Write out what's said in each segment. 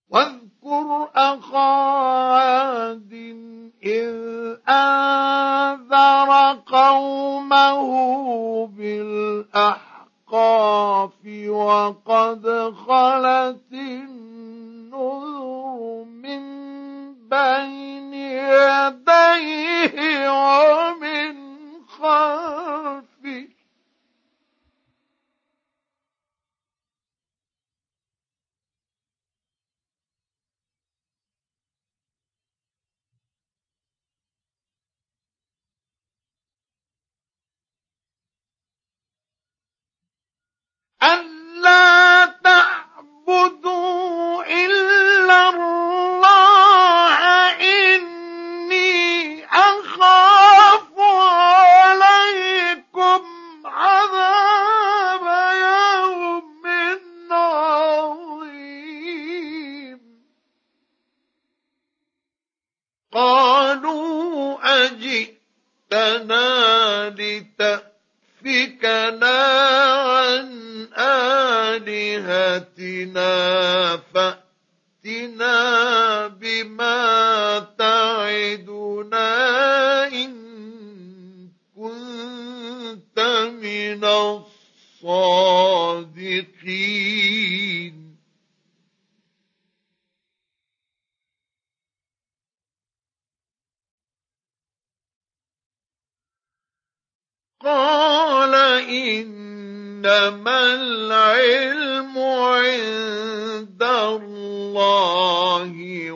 واذكر أخا عاد إذ أنذر قومه بالأحقاف وقد خلت النذر من بين يديه ومن خلفه ألا تعبدوا إلا الله إني أخاف عليكم عذاب يوم عظيم قالوا أجئتنا لتأفكنا عن آلهتنا فأتنا بما تعدنا إن كنت من الصادقين قال إنما العلم عند الله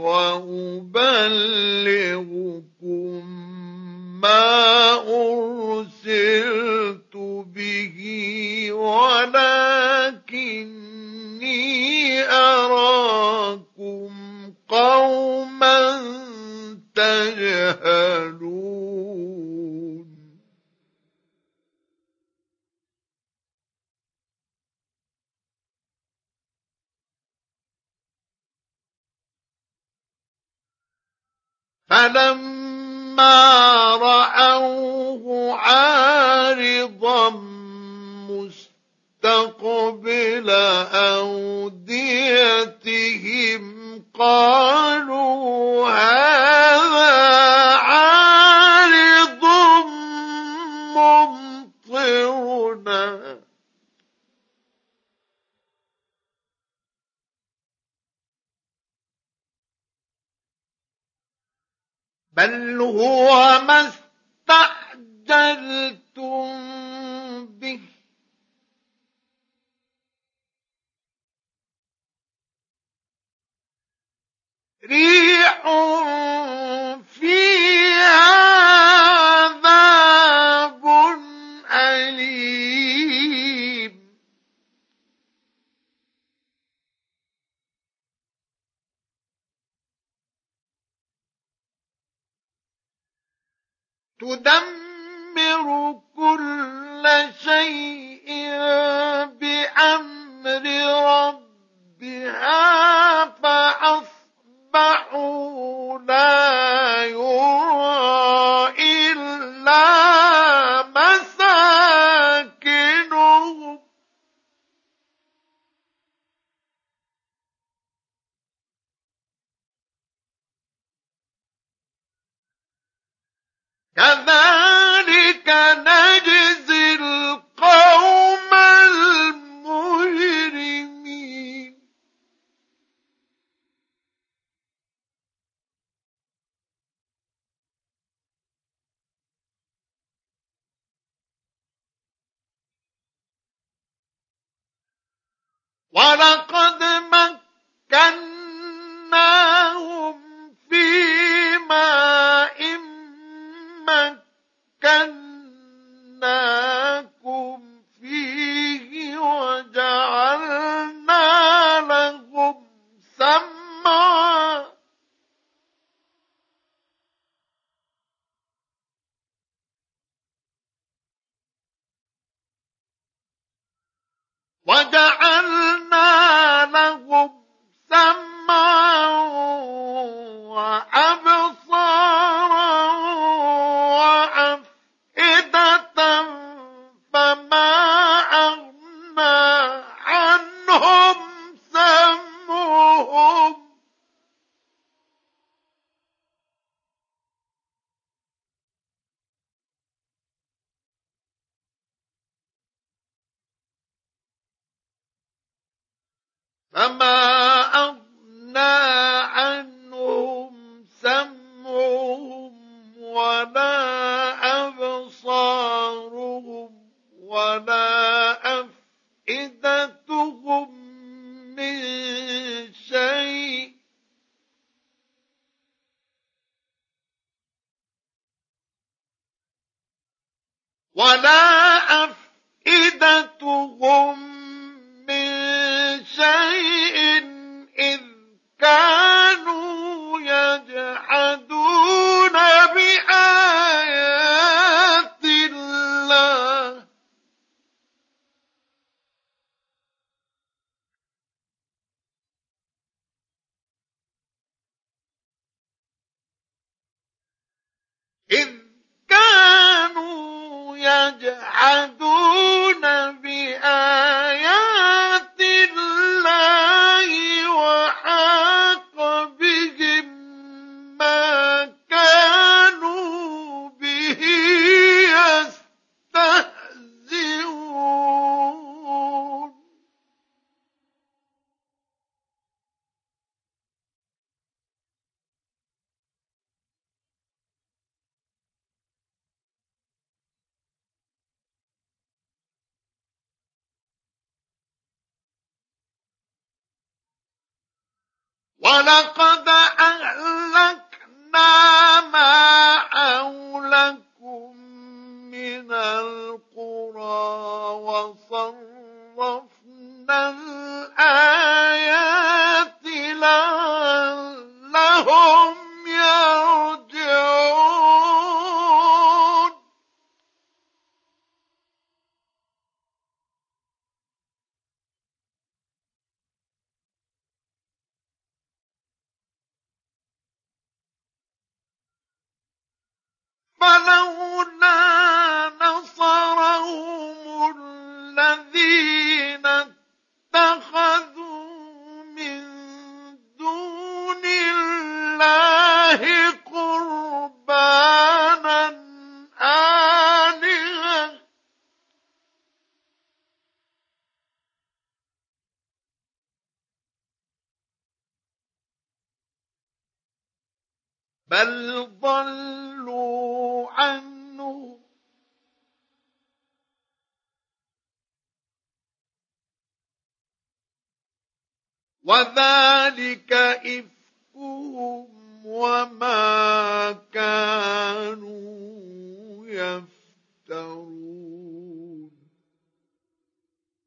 وأبلغكم ما أرسلت به ولكني أراكم قوما تجهلون فلما رأوه عارضا مستقبل أوديتهم قالوا هذا عارض ممطرنا بل هو ما استعجلتم به ريح فيها عذاب أليم تدمر كل شيء بأمر ربها فأصبحوا لا يرى إلا مساكنهم كذلك نجزي القوم المجرمين ولقد مكناهم في ماء مكناكم فيه وجعلنا لهم سمعا وجعلنا لهم سمعا إذ كانوا يجحدون بآيات الله وحاق بهم ما كانوا به يستهزئون ولقد أهلكنا ما حولكم من القرى وصرفنا الآيات لعلهم يرجعون فلولا نصرهم الذين اتخذوا من دون الله قربانا آلهة بل ضلوا عنه وذلك إفكهم وما كانوا يفترون